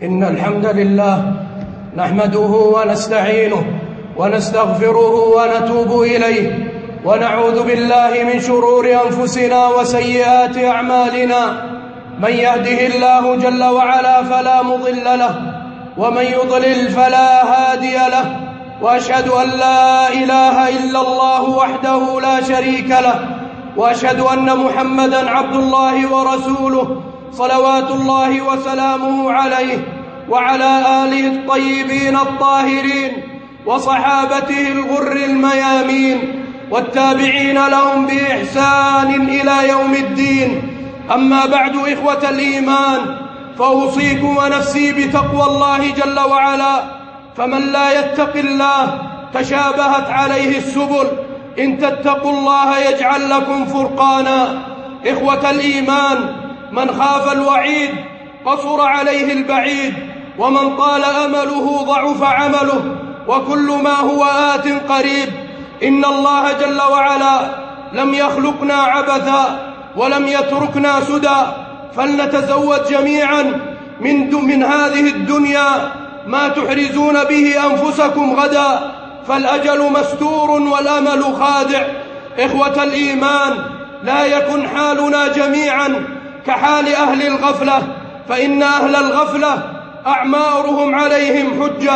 إن الحمد لله نحمده ونستعينه ونستغفره ونتوب إليه، ونعوذ بالله من شرور أنفسنا وسيئات أعمالنا. من يهده الله جل وعلا فلا مضل له، ومن يضلل فلا هادي له. وأشهد أن لا إله إلا الله وحده لا شريك له، وأشهد أن محمدًا عبد الله ورسوله، صلوات الله وسلامه عليه وعلى آله الطيبين الطاهرين وصحابته الغر الميامين والتابعين لهم بإحسان إلى يوم الدين. أما بعد، إخوة الإيمان، فأوصيكم ونفسي بتقوى الله جل وعلا، فمن لا يتق الله تشابهت عليه السبل، إن تتقوا الله يجعل لكم فرقانا. إخوة الإيمان، من خاف الوعيد قصر عليه البعيد، ومن طال أمله ضعف عمله، وكل ما هو آت قريب. إن الله جل وعلا لم يخلقنا عبثا ولم يتركنا سدى، فلنتزود جميعا من هذه الدنيا ما تحرزون به أنفسكم غدا، فالأجل مستور والأمل خادع. إخوة الإيمان، لا يكن حالنا جميعا كحال أهل الغفلة، فإن أهل الغفلة أعمارهم عليهم حجة،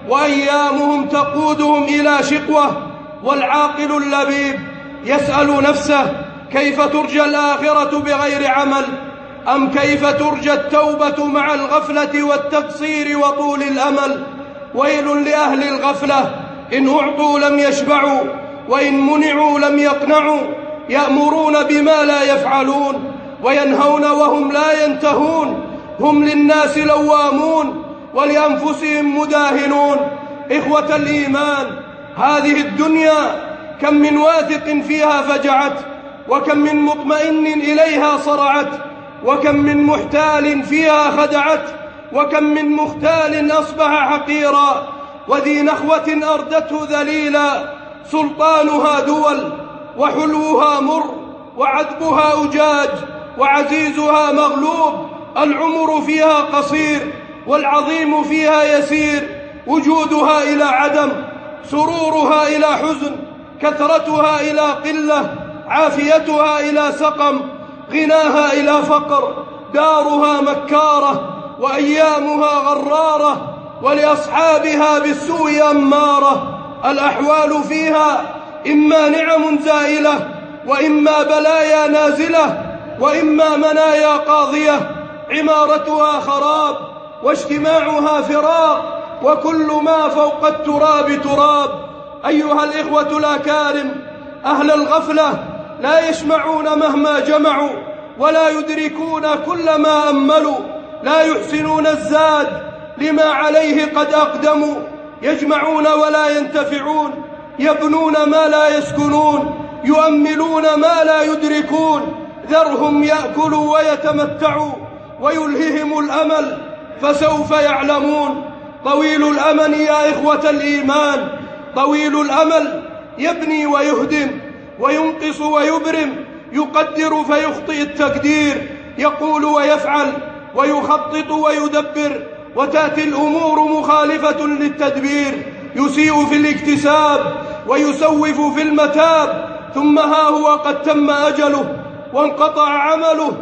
وأيامهم تقودهم إلى شقوة. والعاقل اللبيب يسأل نفسه: كيف ترجى الآخرة بغير عمل؟ أم كيف ترجى التوبة مع الغفلة والتقصير وطول الأمل؟ ويل لأهل الغفلة، إن أعطوا لم يشبعوا، وإن منعوا لم يقنعوا، يأمرون بما لا يفعلون، وينهون وهم لا ينتهون، هم للناس لوامون ولأنفسهم مداهنون. إخوة الإيمان، هذه الدنيا كم من واثق فيها فجعت، وكم من مطمئن إليها صرعت، وكم من محتال فيها خدعت، وكم من مختال أصبح حقيرا، وذي نخوة أردته ذليلا. سلطانها دول، وحلوها مر، وعذبها أجاج، وعزيزها مغلوب. العمر فيها قصير، والعظيم فيها يسير. وجودها إلى عدم، سرورها إلى حزن، كثرتها إلى قلة، عافيتها إلى سقم، غناها إلى فقر. دارها مكارة، وأيامها غرارة، ولأصحابها بالسوء أمارة. الأحوال فيها إما نعم زائلة، وإما بلايا نازلة، وإما منايا قاضية. عمارتها خراب، واجتماعها فراق، وكل ما فوق التراب تراب. أيها الإخوة الأكارم، أهل الغفلة لا يشمعون مهما جمعوا، ولا يدركون كل ما أملوا، لا يحسنون الزاد لما عليه قد أقدموا. يجمعون ولا ينتفعون، يبنون ما لا يسكنون، يؤملون ما لا يدركون. ذرهم يأكلوا ويتمتعوا، ويلههم الأمل فسوف يعلمون. طويل الأمل يا إخوة الإيمان، طويل الأمل يبني ويهدم، وينقص ويبرم، يقدر فيخطئ التقدير، يقول ويفعل، ويخطط ويدبر، وتأتي الأمور مخالفة للتدبير. يسيء في الاكتساب، ويسوف في المتاب، ثم ها هو قد تم أجله، وانقطع عمله،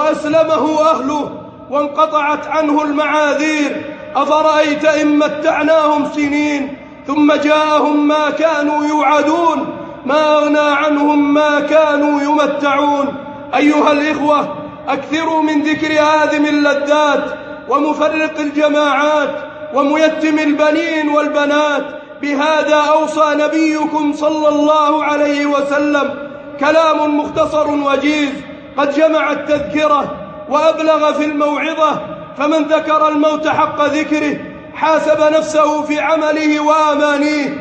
وأسلمه أهله، وانقطعت عنه المعاذير. أفرأيت إن متعناهم سنين ثم جاءهم ما كانوا يوعدون، ما أغنى عنهم ما كانوا يمتعون. أيها الإخوة، أكثروا من ذكر هادم اللذات، ومفرق الجماعات، وميتم البنين والبنات. بهذا أوصى نبيكم صلى الله عليه وسلم. كلام مختصر وجيز قد جمع التذكرة وأبلغ في الموعظة. فمن ذكر الموت حق ذكره حاسب نفسه في عمله وآمانيه.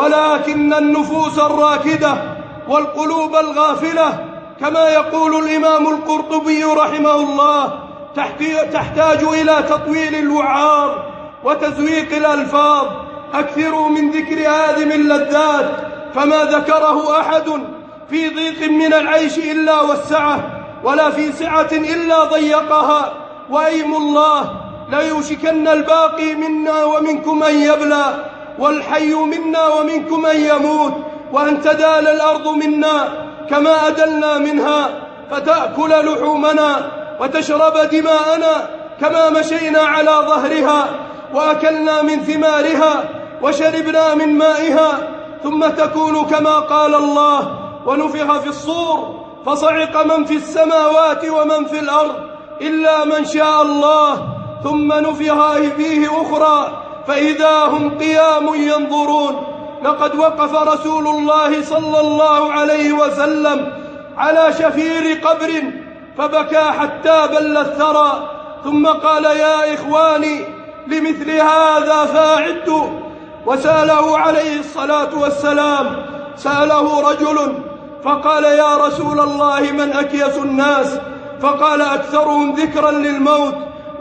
ولكن النفوس الراكدة والقلوب الغافلة، كما يقول الإمام القرطبي رحمه الله، تحتاج إلى تطويل الوعار وتزويق الألفاظ. أكثروا من ذكر هادم اللذات، فما ذكره أحد في ضيق من العيش إلا وسعه، ولا في سعة إلا ضيقها. وأيم الله ليوشكن الباقي منا ومنكم أن يبلى، والحي منا ومنكم أن يموت، وأن تدال الأرض منا كما أدلنا منها، فتأكل لحومنا وتشرب دماءنا كما مشينا على ظهرها وأكلنا من ثمارها وشربنا من مائها، ثم تكون كما قال الله: ونفخ في الصور فصعق من في السماوات ومن في الأرض إلا من شاء الله، ثم نفخ فيه أخرى فإذا هم قيام ينظرون. لقد وقف رسول الله صلى الله عليه وسلم على شفير قبر فبكى حتى بل الثرى، ثم قال: يا إخواني لمثل هذا فأعدوا. وسأله عليه الصلاة والسلام، سأله رجل فقال: يا رسول الله من أكيس الناس؟ فقال: أكثرهم ذكرا للموت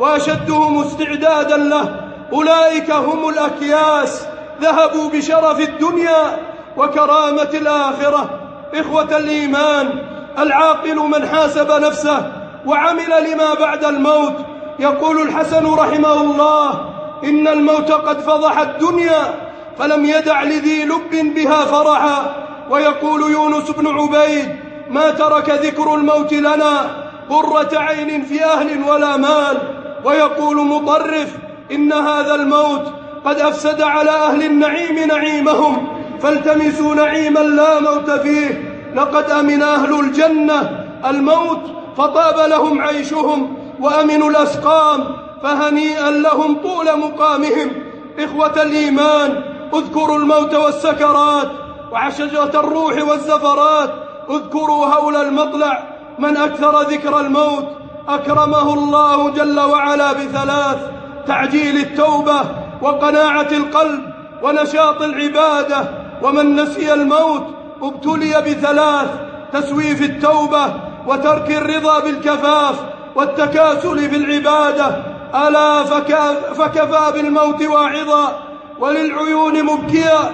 وأشدهم استعدادا له، أولئك هم الأكياس، ذهبوا بشرف الدنيا وكرامة الآخرة. إخوة الإيمان، العاقل من حاسب نفسه وعمل لما بعد الموت. يقول الحسن رحمه الله: إن الموت قد فضح الدنيا فلم يدع لذي لب بها فرحا. ويقول يونس بن عبيد: ما ترك ذكر الموت لنا قرة عين في أهل ولا مال. ويقول مطرف: إن هذا الموت قد أفسد على أهل النعيم نعيمهم، فالتمسوا نعيما لا موت فيه. لقد أمن أهل الجنة الموت فطاب لهم عيشهم، وأمنوا الأسقام فهنيئا لهم طول مقامهم. إخوة الإيمان، اذكروا الموت والسكرات وعشجرة الروح والزفرات، اذكروا هول المطلع. من أكثر ذكر الموت أكرمه الله جل وعلا بثلاث: تعجيل التوبة، وقناعة القلب، ونشاط العبادة. ومن نسي الموت ابتلي بثلاث: تسويف التوبة، وترك الرضا بالكفاف، والتكاسل في العبادة. ألا فكفى بالموت واعظا، وللعيون مبكيا،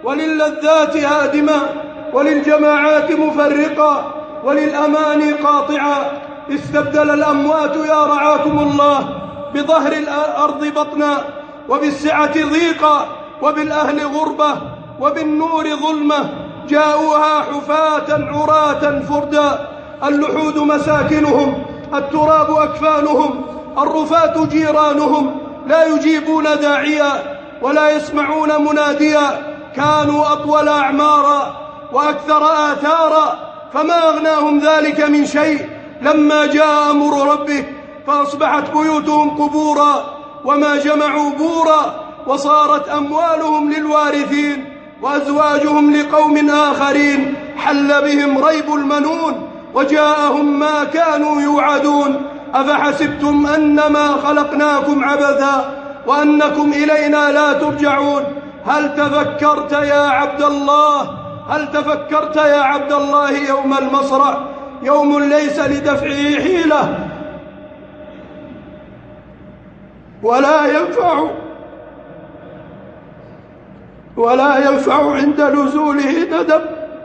وللذات هادما، وللجماعات مفرقا، وللأماني قاطعا. استبدل الأموات يا رعاكم الله بظهر الأرض بطنا، وبالسعة ضيقا، وبالأهل غربة، وبالنور ظلمة. جاءوها حفاة عراة فردا، اللحود مساكنهم، التراب أكفانهم، الرفاة جيرانهم، لا يجيبون داعيا ولا يسمعون مناديا. كانوا أطول أعمارا وأكثر آثارا، فما أغناهم ذلك من شيء لما جاء أمر ربه، فأصبحت بيوتهم قبورا وما جمعوا بورا، وصارت أموالهم للوارثين وأزواجهم لقوم آخرين. حل بهم ريب المنون وجاءهم ما كانوا يوعدون. أفحسبتم أنما خلقناكم عبثا وأنكم إلينا لا ترجعون. هل تفكرت يا عبد الله؟ هل تفكرت يا عبد الله يوم المصرع، يوم ليس لدفعه حيلة ولا ينفع عند نزوله ندم.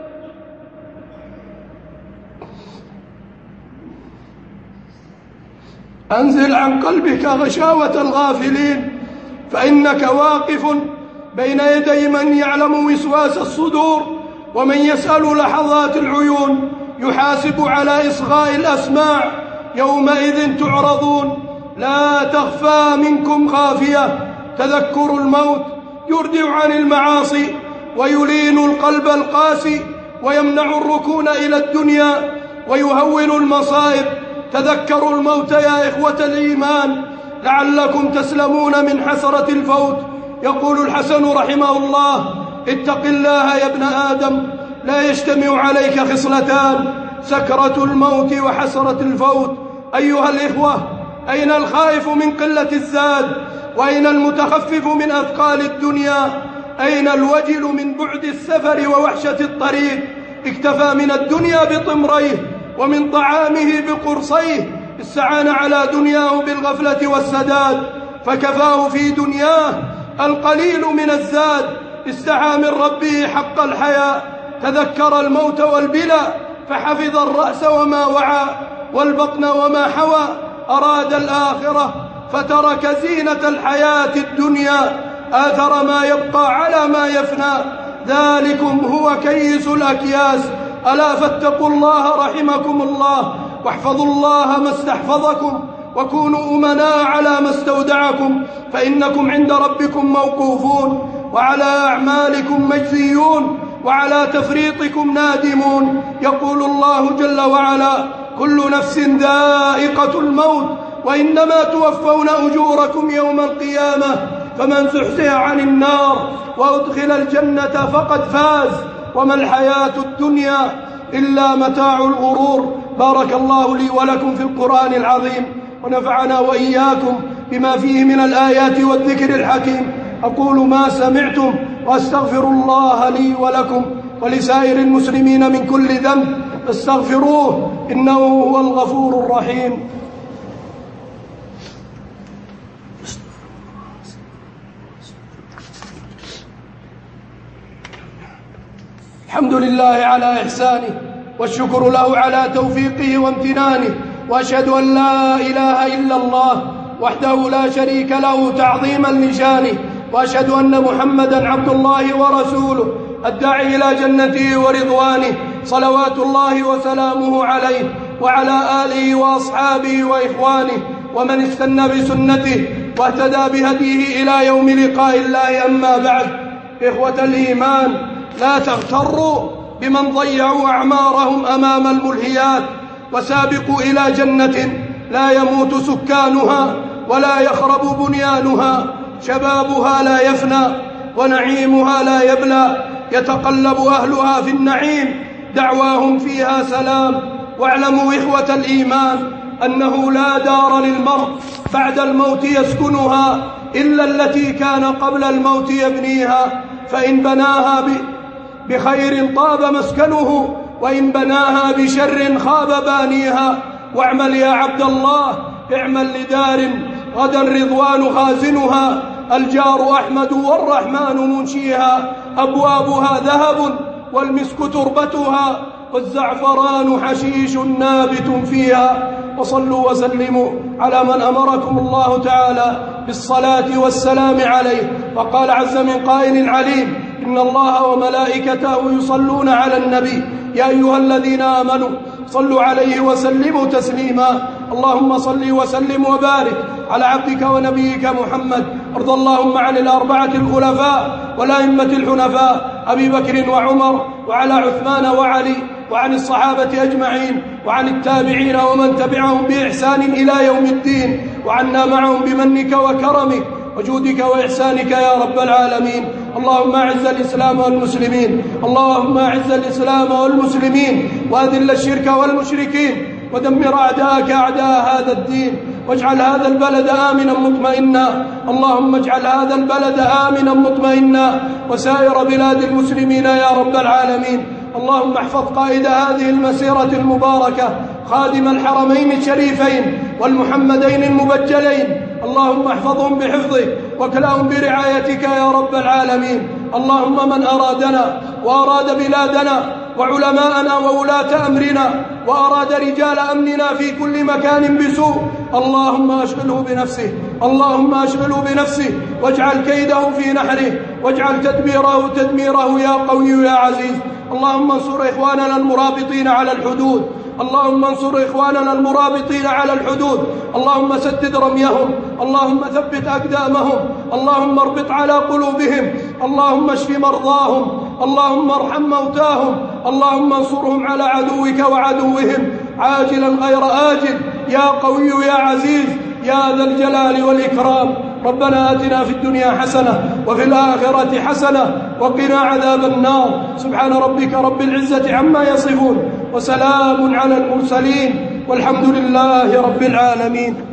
أنزل عن قلبك غشاوة الغافلين، فإنك واقف بين يدي من يعلم وسواس الصدور، ومن يسأل لحظات العيون، يحاسب على إصغاء الأسماع. يومئذ تعرضون لا تخفى منكم خافية. تذكر الموت يردع عن المعاصي ويلين القلب القاسي، ويمنع الركون إلى الدنيا ويهون المصائب. تذكروا الموت يا إخوة الإيمان لعلكم تسلمون من حسرة الفوت. يقول الحسن رحمه الله: اتق الله يا ابن آدم، لا يجتمع عليك خصلتان: سكرة الموت وحسرة الفوت. أيها الإخوة، أين الخائف من قلة الزاد؟ وأين المتخفف من أثقال الدنيا؟ أين الوجل من بعد السفر ووحشة الطريق؟ اكتفى من الدنيا بطمريه ومن طعامه بقرصيه، استعان على دنياه بالغفلة والسداد، فكفاه في دنياه القليل من الزاد. استعى من ربه حق الحياء، تذكر الموت والبلى، فحفظ الرأس وما وعى والبطن وما حوى. أراد الآخرة فترك زينة الحياة الدنيا آثر ما يبقى على ما يفنى. ذلكم هو كيس الأكياس. ألا فاتقوا الله رحمكم الله، واحفظوا الله ما استحفظكم، وكونوا أمناء على ما استودعكم، فإنكم عند ربكم موقوفون، وعلى أعمالكم مجزيون، وعلى تفريطكم نادمون. يقول الله جل وعلا: كل نفس ذائقة الموت وإنما توفون أجوركم يوم القيامة، فمن زحزح عن النار وأدخل الجنة فقد فاز، وما الحياة الدنيا إلا متاع الغرور. بارك الله لي ولكم في القرآن العظيم، ونفعنا وإياكم بما فيه من الآيات والذكر الحكيم. أقول ما سمعتم، وأستغفر الله لي ولكم ولسائر المسلمين من كل ذنب، فاستغفروه إنه هو الغفور الرحيم. الحمد لله على إحسانه، والشكر له على توفيقه وامتنانه، وأشهد أن لا إله إلا الله وحده لا شريك له تعظيما لشانه، وأشهد أن محمدا عبد الله ورسوله الداعي إلى جنته ورضوانه، صلوات الله وسلامه عليه وعلى آله وأصحابه وإخوانه ومن استنى بسنته واهتدى بهديه إلى يوم لقاء الله. أما بعد، إخوة الإيمان، لا تغتروا بمن ضيعوا أعمارهم أمام الملهيات، وسابقوا إلى جنة لا يموت سكانها ولا يخرب بنيانها، شبابها لا يفنى ونعيمها لا يبلى، يتقلب أهلها في النعيم، دعواهم فيها سلام. واعلموا إخوة الإيمان أنه لا دار للمرء بعد الموت يسكنها إلا التي كان قبل الموت يبنيها، فإن بناها بخير طاب مسكنه، وإن بناها بشر خاب بانيها. واعمل يا عبد الله، اعمل لدار غدا رضوان خازنها، الجار أحمد والرحمن منشيها، أبوابها ذهب والمسك تربتها، والزعفران حشيش نابت فيها. وصلوا وسلموا على من أمركم الله تعالى بالصلاة والسلام عليه، وقال عز من قائل عليم: إن الله وملائكته يصلون على النبي، يا أيها الذين آمنوا صلوا عليه وسلموا تسليما. اللهم صل وسلم وبارك على عبدك ونبيك محمد. ارض اللهم عن الأربعة الخلفاء والأئمة الحنفاء أبي بكر وعمر وعلى عثمان وعلي، وعن الصحابة أجمعين، وعن التابعين ومن تبعهم بإحسان إلى يوم الدين، وعنا معهم بمنك وكرمك وجودك وإحسانك يا رب العالمين. اللهم أعز الإسلام والمسلمين، اللهم أعز الإسلام والمسلمين، وأذل الشرك والمشركين، ودمر أعداءك أعداء هذا الدين، واجعل هذا البلد آمنا مطمئنا. اللهم اجعل هذا البلد آمنا مطمئنا، وسائر بلاد المسلمين يا رب العالمين. اللهم احفظ قائد هذه المسيرة المباركة، خادم الحرمين الشريفين والمحمدين المبجلين، اللهم احفظهم بحفظك واكلهم برعايتك يا رب العالمين. اللهم من أرادنا وأراد بلادنا وعلماءنا وولاة أمرنا وأراد رجال أمننا في كل مكان بسوء، اللهم أشغله بنفسه، اللهم أشغله بنفسه، واجعل كيده في نحره، واجعل تدبيره تدميره يا قوي يا عزيز. اللهم انصر إخواننا المرابطين على الحدود، اللهم انصر إخواننا المرابطين على الحدود، اللهم سدد رميهم، اللهم ثبت أقدامهم، اللهم اربط على قلوبهم، اللهم اشف مرضاهم، اللهم ارحم موتاهم، اللهم انصرهم على عدوك وعدوهم عاجلا غير آجل يا قوي يا عزيز يا ذا الجلال والإكرام. ربنا آتنا في الدنيا حسنة وفي الآخرة حسنة وقنا عذاب النار. سبحان ربك رب العزة عما يصفون، وسلام على المرسلين، والحمد لله رب العالمين.